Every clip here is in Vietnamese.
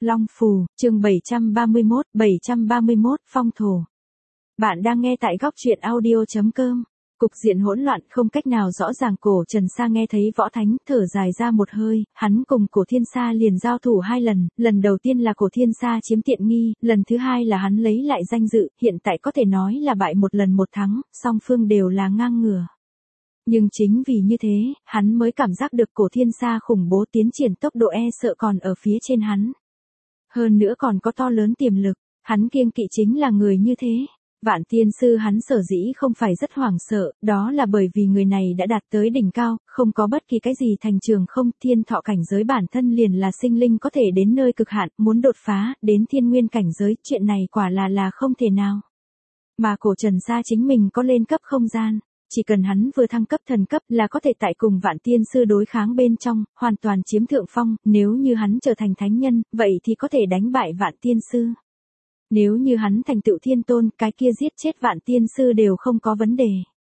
Long Phù, chương 731 phong thổ. Bạn đang nghe tại góc truyện audio.com. Cục diện hỗn loạn không cách nào rõ ràng. Cổ Trần Sa nghe thấy Võ Thánh thở dài ra một hơi, hắn cùng Cổ Thiên Sa liền giao thủ 2 lần, lần đầu tiên là Cổ Thiên Sa chiếm tiện nghi, lần thứ 2 là hắn lấy lại danh dự, hiện tại có thể nói là bại một lần một thắng, song phương đều là ngang ngửa. Nhưng chính vì như thế, hắn mới cảm giác được Cổ Thiên Sa khủng bố tiến triển tốc độ sợ còn ở phía trên hắn. Hơn nữa còn có to lớn tiềm lực, hắn kiêng kỵ chính là người như thế. Vạn Tiên Sư hắn sở dĩ không phải rất hoảng sợ, đó là bởi vì người này đã đạt tới đỉnh cao, không có bất kỳ cái gì thành trường không, thiên thọ cảnh giới bản thân liền là sinh linh có thể đến nơi cực hạn, muốn đột phá, đến thiên nguyên cảnh giới, chuyện này quả là không thể nào. Mà Cổ Trần Sa chính mình có lên cấp không gian, chỉ cần hắn vừa thăng cấp thần cấp là có thể tại cùng Vạn Tiên Sư đối kháng bên trong, hoàn toàn chiếm thượng phong, nếu như hắn trở thành thánh nhân, vậy thì có thể đánh bại Vạn Tiên Sư. Nếu như hắn thành tựu thiên tôn, cái kia giết chết Vạn Tiên Sư đều không có vấn đề.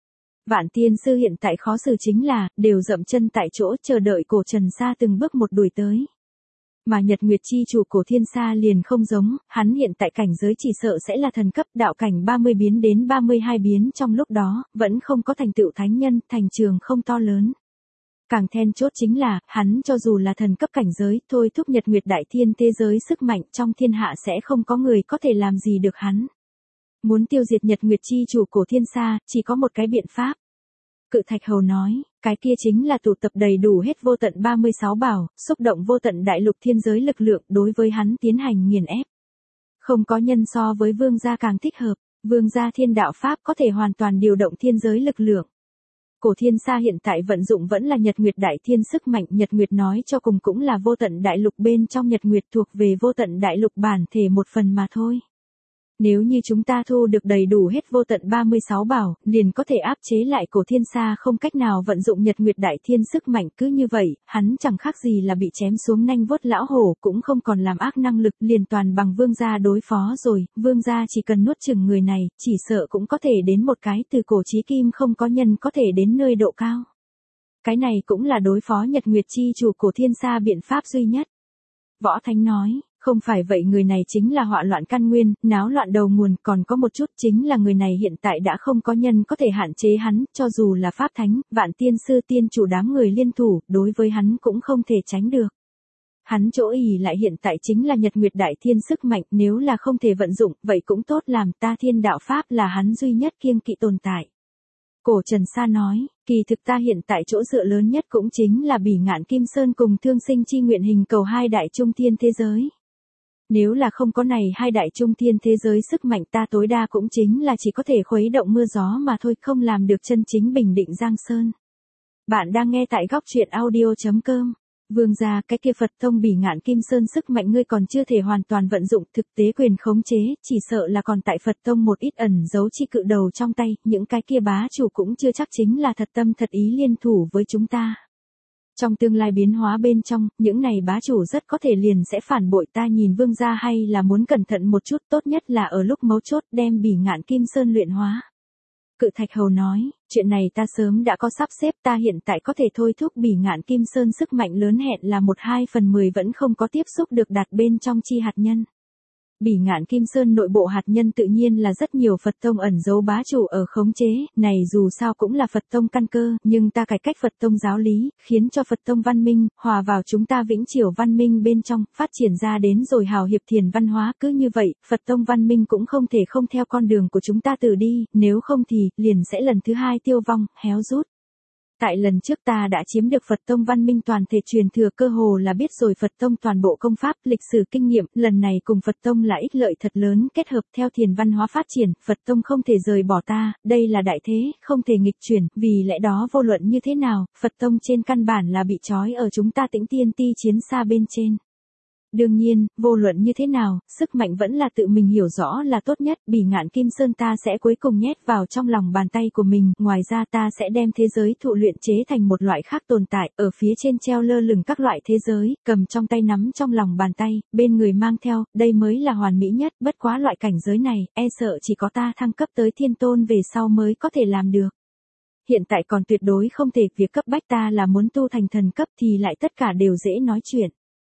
Vạn Tiên Sư hiện tại khó xử chính là, đều dậm chân tại chỗ chờ đợi Cổ Trần Sa từng bước một đuổi tới. Mà Nhật Nguyệt Chi chủ Cổ Thiên Sa liền không giống, hắn hiện tại cảnh giới chỉ sợ sẽ là thần cấp, đạo cảnh 30 biến đến 32 biến trong lúc đó, vẫn không có thành tựu thánh nhân, thành trường không to lớn. Càng then chốt chính là, hắn cho dù là thần cấp cảnh giới, thôi thúc Nhật Nguyệt Đại Thiên thế giới sức mạnh trong thiên hạ sẽ không có người có thể làm gì được hắn. Muốn tiêu diệt Nhật Nguyệt Chi chủ Cổ Thiên Sa, chỉ có một cái biện pháp. Cự Thạch Hầu nói, cái kia chính là tụ tập đầy đủ hết vô tận 36 bảo, xúc động vô tận đại lục thiên giới lực lượng đối với hắn tiến hành nghiền ép. Không có nhân so với vương gia càng thích hợp, vương gia thiên đạo pháp có thể hoàn toàn điều động thiên giới lực lượng. Cổ Thiên Sa hiện tại vận dụng vẫn là Nhật Nguyệt Đại Thiên sức mạnh, Nhật Nguyệt nói cho cùng cũng là vô tận đại lục bên trong Nhật Nguyệt thuộc về vô tận đại lục bản thể một phần mà thôi. Nếu như chúng ta thu được đầy đủ hết vô tận 36 bảo, liền có thể áp chế lại Cổ Thiên Sa không cách nào vận dụng Nhật Nguyệt Đại Thiên sức mạnh, cứ như vậy, hắn chẳng khác gì là bị chém xuống nanh vuốt lão hổ, cũng không còn làm ác năng lực, liền toàn bằng vương gia đối phó rồi, vương gia chỉ cần nuốt chửng người này, chỉ sợ cũng có thể đến một cái từ cổ chí kim không có nhân có thể đến nơi độ cao. Cái này cũng là đối phó Nhật Nguyệt Chi chủ Cổ Thiên Sa biện pháp duy nhất. Võ Thánh nói, không phải vậy, người này chính là họa loạn căn nguyên, náo loạn đầu nguồn, còn có một chút chính là người này hiện tại đã không có nhân có thể hạn chế hắn, cho dù là Pháp Thánh, Vạn Tiên Sư tiên chủ đám người liên thủ, đối với hắn cũng không thể tránh được. Hắn chỗ ỷ lại hiện tại chính là Nhật Nguyệt Đại Thiên sức mạnh, nếu là không thể vận dụng, vậy cũng tốt, làm ta thiên đạo Pháp là hắn duy nhất kiêng kỵ tồn tại. Cổ Trần Sa nói, kỳ thực ta hiện tại chỗ dựa lớn nhất cũng chính là Bỉ Ngạn Kim Sơn cùng Thương Sinh Chi Nguyện Hình Cầu hai đại trung thiên thế giới. Nếu là không có này hai đại trung thiên thế giới sức mạnh, ta tối đa cũng chính là chỉ có thể khuấy động mưa gió mà thôi, không làm được chân chính bình định giang sơn. Bạn đang nghe tại góc truyện audio.com. Vương gia, cái kia Phật tông Bỉ Ngạn Kim Sơn sức mạnh ngươi còn chưa thể hoàn toàn vận dụng, thực tế quyền khống chế, chỉ sợ là còn tại Phật tông một ít ẩn giấu chi cự đầu trong tay, những cái kia bá chủ cũng chưa chắc chính là thật tâm thật ý liên thủ với chúng ta. Trong tương lai biến hóa bên trong, những này bá chủ rất có thể liền sẽ phản bội ta, nhìn vương gia hay là muốn cẩn thận một chút, tốt nhất là ở lúc mấu chốt đem Bỉ Ngạn Kim Sơn luyện hóa. Cự Thạch Hầu nói, chuyện này ta sớm đã có sắp xếp, ta hiện tại có thể thôi thúc Bỉ Ngạn Kim Sơn sức mạnh lớn hẹn là 1/2/10 vẫn không có tiếp xúc được đặt bên trong chi hạt nhân. Bỉ Ngạn Kim Sơn nội bộ hạt nhân tự nhiên là rất nhiều Phật tông ẩn giấu bá chủ ở khống chế, này dù sao cũng là Phật tông căn cơ, nhưng ta cải cách Phật tông giáo lý, khiến cho Phật tông văn minh, hòa vào chúng ta vĩnh triều văn minh bên trong, phát triển ra đến rồi hào hiệp thiền văn hóa, cứ như vậy, Phật tông văn minh cũng không thể không theo con đường của chúng ta từ đi, nếu không thì, liền sẽ lần thứ 2 tiêu vong, héo rút. Tại lần trước ta đã chiếm được Phật tông văn minh toàn thể truyền thừa, cơ hồ là biết rồi Phật tông toàn bộ công pháp, lịch sử kinh nghiệm, lần này cùng Phật tông là ích lợi thật lớn, kết hợp theo thiền văn hóa phát triển, Phật tông không thể rời bỏ ta, đây là đại thế, không thể nghịch chuyển, vì lẽ đó vô luận như thế nào, Phật tông trên căn bản là bị trói ở chúng ta Tĩnh Tiên Ti chiến xa bên trên. Đương nhiên, vô luận như thế nào, sức mạnh vẫn là tự mình hiểu rõ là tốt nhất, Bỉ Ngạn Kim Sơn ta sẽ cuối cùng nhét vào trong lòng bàn tay của mình, ngoài ra ta sẽ đem thế giới thụ luyện chế thành một loại khác tồn tại, ở phía trên treo lơ lửng các loại thế giới, cầm trong tay nắm trong lòng bàn tay, bên người mang theo, đây mới là hoàn mỹ nhất, bất quá loại cảnh giới này, sợ chỉ có ta thăng cấp tới thiên tôn về sau mới có thể làm được. Hiện tại còn tuyệt đối không thể, việc cấp bách ta là muốn tu thành thần cấp thì lại tất cả đều dễ nói chuyện.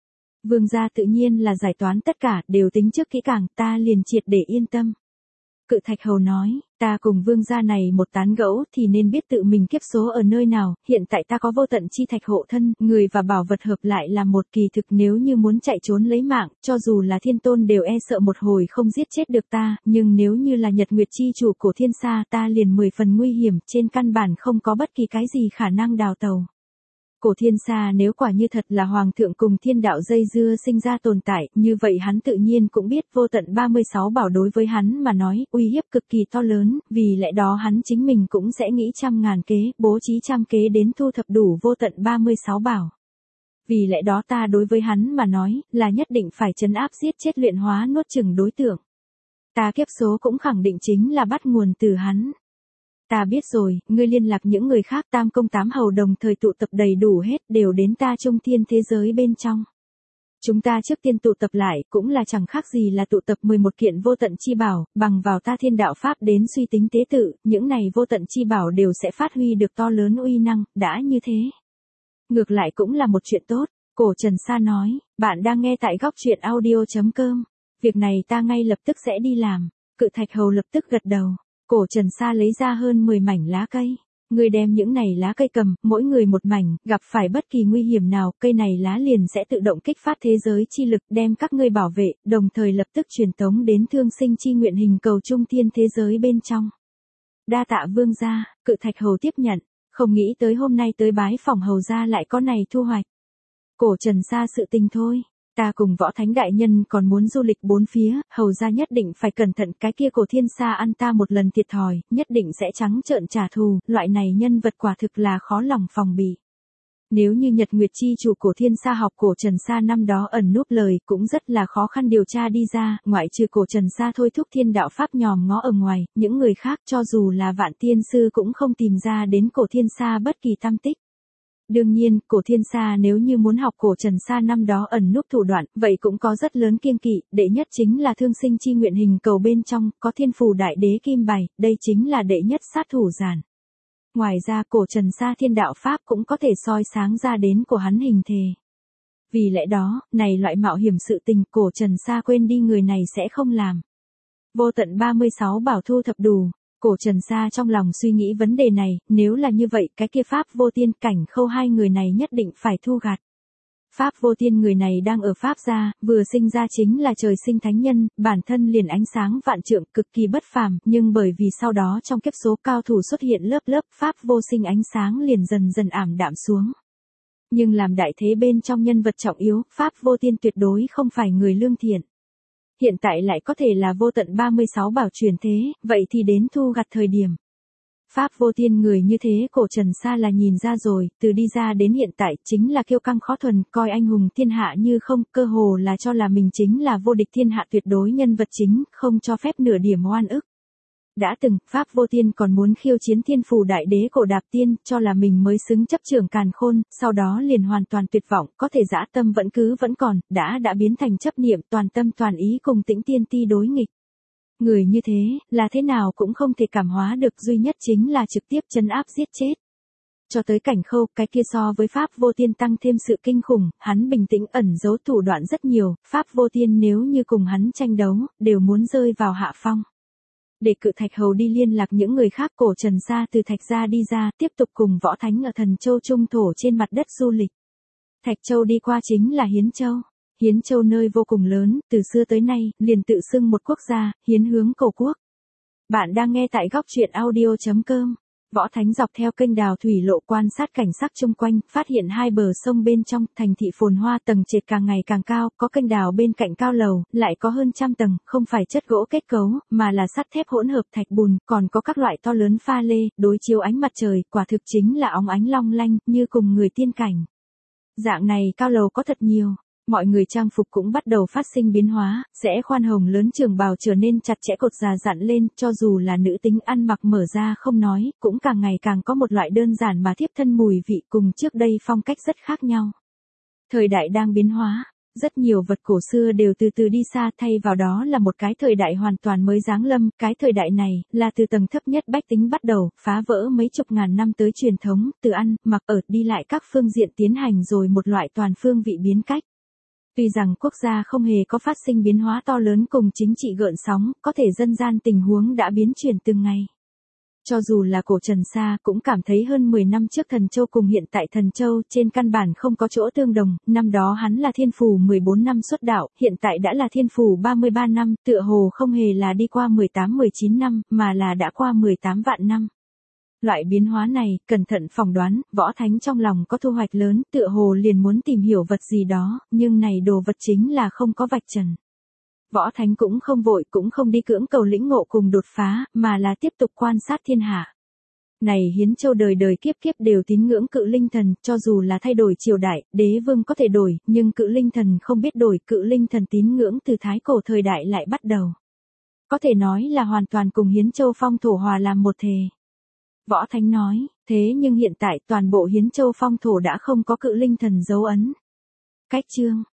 Vương gia tự nhiên là giải toán tất cả, đều tính trước kỹ càng, ta liền triệt để yên tâm. Cự Thạch Hầu nói, ta cùng vương gia này một tán gẫu thì nên biết tự mình kiếp số ở nơi nào, hiện tại ta có vô tận chi thạch hộ thân, người và bảo vật hợp lại là một kỳ thực, nếu như muốn chạy trốn lấy mạng, cho dù là thiên tôn đều e sợ một hồi không giết chết được ta, nhưng nếu như là Nhật Nguyệt chi chủ của thiên sa ta liền 10 phần nguy hiểm, trên căn bản không có bất kỳ cái gì khả năng đào tàu. Cổ thiên sa nếu quả như thật là hoàng thượng cùng thiên đạo dây dưa sinh ra tồn tại, như vậy hắn tự nhiên cũng biết vô tận 36 bảo đối với hắn mà nói, uy hiếp cực kỳ to lớn, vì lẽ đó hắn chính mình cũng sẽ nghĩ trăm ngàn kế, bố trí trăm kế đến thu thập đủ vô tận 36 bảo. Vì lẽ đó ta đối với hắn mà nói, là nhất định phải trấn áp giết chết luyện hóa nuốt chửng đối tượng. Ta kiếp số cũng khẳng định chính là bắt nguồn từ hắn. Ta biết rồi, ngươi liên lạc những người khác tam công tám hầu đồng thời tụ tập đầy đủ hết đều đến ta trung thiên thế giới bên trong. Chúng ta trước tiên tụ tập lại cũng là chẳng khác gì là tụ tập 11 kiện vô tận chi bảo, bằng vào ta thiên đạo pháp đến suy tính tế tự, những này vô tận chi bảo đều sẽ phát huy được to lớn uy năng, đã như thế. Ngược lại cũng là một chuyện tốt, Cổ Trần Sa nói, bạn đang nghe tại góc truyện audio.com. Việc này ta ngay lập tức sẽ đi làm. Cự Thạch Hầu lập tức gật đầu. Cổ Trần Sa lấy ra hơn 10 mảnh lá cây. Người đem những này lá cây cầm, mỗi người một mảnh, gặp phải bất kỳ nguy hiểm nào, cây này lá liền sẽ tự động kích phát thế giới chi lực đem các ngươi bảo vệ, đồng thời lập tức truyền tống đến thương sinh chi nguyện hình cầu trung thiên thế giới bên trong. Đa tạ vương gia, Cự Thạch Hầu tiếp nhận, không nghĩ tới hôm nay tới bái phỏng hầu gia lại có này thu hoạch. Cổ Trần Sa sự tình thôi. Ta cùng Võ Thánh đại nhân còn muốn du lịch bốn phía, hầu ra nhất định phải cẩn thận, cái kia Cổ Thiên Sa ăn ta một lần thiệt thòi, nhất định sẽ trắng trợn trả thù, loại này nhân vật quả thực là khó lòng phòng bị. Nếu như Nhật Nguyệt chi chủ Cổ Thiên Sa học Cổ Trần Sa năm đó ẩn núp lời, cũng rất là khó khăn điều tra đi ra, ngoại trừ Cổ Trần Sa thôi thúc thiên đạo pháp nhòm ngó ở ngoài, những người khác cho dù là vạn tiên sư cũng không tìm ra đến Cổ Thiên Sa bất kỳ tăm tích. Đương nhiên, Cổ Thiên Sa nếu như muốn học Cổ Trần Sa năm đó ẩn núp thủ đoạn, vậy cũng có rất lớn kiêng kỵ, đệ nhất chính là thương sinh chi nguyện hình cầu bên trong, có thiên phù đại đế kim bài, đây chính là đệ nhất sát thủ giản. Ngoài ra Cổ Trần Sa thiên đạo pháp cũng có thể soi sáng ra đến của hắn hình thề. Vì lẽ đó, này loại mạo hiểm sự tình Cổ Trần Sa quên đi người này sẽ không làm. Vô tận 36 bảo thu thập đủ. Cổ Trần Sa trong lòng suy nghĩ vấn đề này, nếu là như vậy, cái kia Pháp Vô Tiên Cảnh Khâu hai người này nhất định phải thu gặt. Pháp Vô Tiên người này đang ở Pháp gia, vừa sinh ra chính là trời sinh thánh nhân, bản thân liền ánh sáng vạn trượng, cực kỳ bất phàm, nhưng bởi vì sau đó trong kiếp số cao thủ xuất hiện lớp lớp, Pháp Vô Sinh ánh sáng liền dần dần ảm đạm xuống. Nhưng làm đại thế bên trong nhân vật trọng yếu, Pháp Vô Tiên tuyệt đối không phải người lương thiện. Hiện tại lại có thể là vô tận 36 bảo truyền thế, vậy thì đến thu gặt thời điểm. Pháp Vô Tiên người như thế Cổ Trần Sa là nhìn ra rồi, từ đi ra đến hiện tại chính là kiêu căng khó thuần, coi anh hùng thiên hạ như không, cơ hồ là cho là mình chính là vô địch thiên hạ tuyệt đối nhân vật chính, không cho phép nửa điểm oan ức. Đã từng, Pháp Vô Tiên còn muốn khiêu chiến thiên phù đại đế Cổ Đạp Tiên, cho là mình mới xứng chấp trưởng càn khôn, sau đó liền hoàn toàn tuyệt vọng, có thể dã tâm vẫn còn, đã biến thành chấp niệm toàn tâm toàn ý cùng Tĩnh Tiên Ti đối nghịch. Người như thế, là thế nào cũng không thể cảm hóa được, duy nhất chính là trực tiếp trấn áp giết chết. Cho tới Cảnh Khâu, cái kia so với Pháp Vô Tiên tăng thêm sự kinh khủng, hắn bình tĩnh ẩn giấu thủ đoạn rất nhiều, Pháp Vô Tiên nếu như cùng hắn tranh đấu, đều muốn rơi vào hạ phong. Để Cự Thạch Hầu đi liên lạc những người khác, Cổ Trần Sa từ Thạch gia đi ra, tiếp tục cùng Võ Thánh ở Thần Châu Trung thổ trên mặt đất du lịch. Thạch Châu đi qua chính là Hiến Châu. Hiến Châu nơi vô cùng lớn, từ xưa tới nay, liền tự xưng một quốc gia, hiến hướng cổ quốc. Bạn đang nghe tại góc truyện audio.com. Võ Thánh dọc theo kênh đào thủy lộ quan sát cảnh sắc chung quanh, phát hiện hai bờ sông bên trong, thành thị phồn hoa tầng trệt càng ngày càng cao, có kênh đào bên cạnh cao lầu, lại có hơn trăm tầng, không phải chất gỗ kết cấu, mà là sắt thép hỗn hợp thạch bùn, còn có các loại to lớn pha lê, đối chiếu ánh mặt trời, quả thực chính là óng ánh long lanh, như cùng người tiên cảnh. Dạng này cao lầu có thật nhiều. Mọi người trang phục cũng bắt đầu phát sinh biến hóa, sẽ khoan hồng lớn trường bào trở nên chặt chẽ cột già dặn lên, cho dù là nữ tính ăn mặc mở ra không nói, cũng càng ngày càng có một loại đơn giản mà thiếp thân mùi vị cùng trước đây phong cách rất khác nhau. Thời đại đang biến hóa, rất nhiều vật cổ xưa đều từ từ đi xa, thay vào đó là một cái thời đại hoàn toàn mới giáng lâm, cái thời đại này là từ tầng thấp nhất bách tính bắt đầu, phá vỡ mấy chục ngàn năm tới truyền thống, từ ăn, mặc ở, đi lại các phương diện tiến hành rồi một loại toàn phương vị biến cách. Tuy rằng quốc gia không hề có phát sinh biến hóa to lớn cùng chính trị gợn sóng, có thể dân gian tình huống đã biến chuyển từng ngày. Cho dù là cổ Trần Sa cũng cảm thấy hơn 10 năm trước Thần Châu cùng hiện tại Thần Châu trên căn bản không có chỗ tương đồng, năm đó hắn là thiên phủ 14 năm xuất đạo, hiện tại đã là thiên phủ 33 năm, tựa hồ không hề là đi qua 18-19 năm, mà là đã qua 18 vạn năm. Loại biến hóa này, cẩn thận phỏng đoán, Võ Thánh trong lòng có thu hoạch lớn, tựa hồ liền muốn tìm hiểu vật gì đó, nhưng này đồ vật chính là không có vạch trần. Võ Thánh cũng không vội cũng không đi cưỡng cầu lĩnh ngộ cùng đột phá, mà là tiếp tục quan sát thiên hạ. Này Hiến Châu đời đời kiếp kiếp đều tín ngưỡng Cự Linh Thần, cho dù là thay đổi triều đại, đế vương có thể đổi, nhưng Cự Linh Thần không biết đổi, Cự Linh Thần tín ngưỡng từ thái cổ thời đại lại bắt đầu. Có thể nói là hoàn toàn cùng Hiến Châu phong thổ hòa làm một thể. Võ Thánh nói, thế nhưng hiện tại toàn bộ Hiến Châu phong thổ đã không có Cự Linh Thần dấu ấn. Cách chương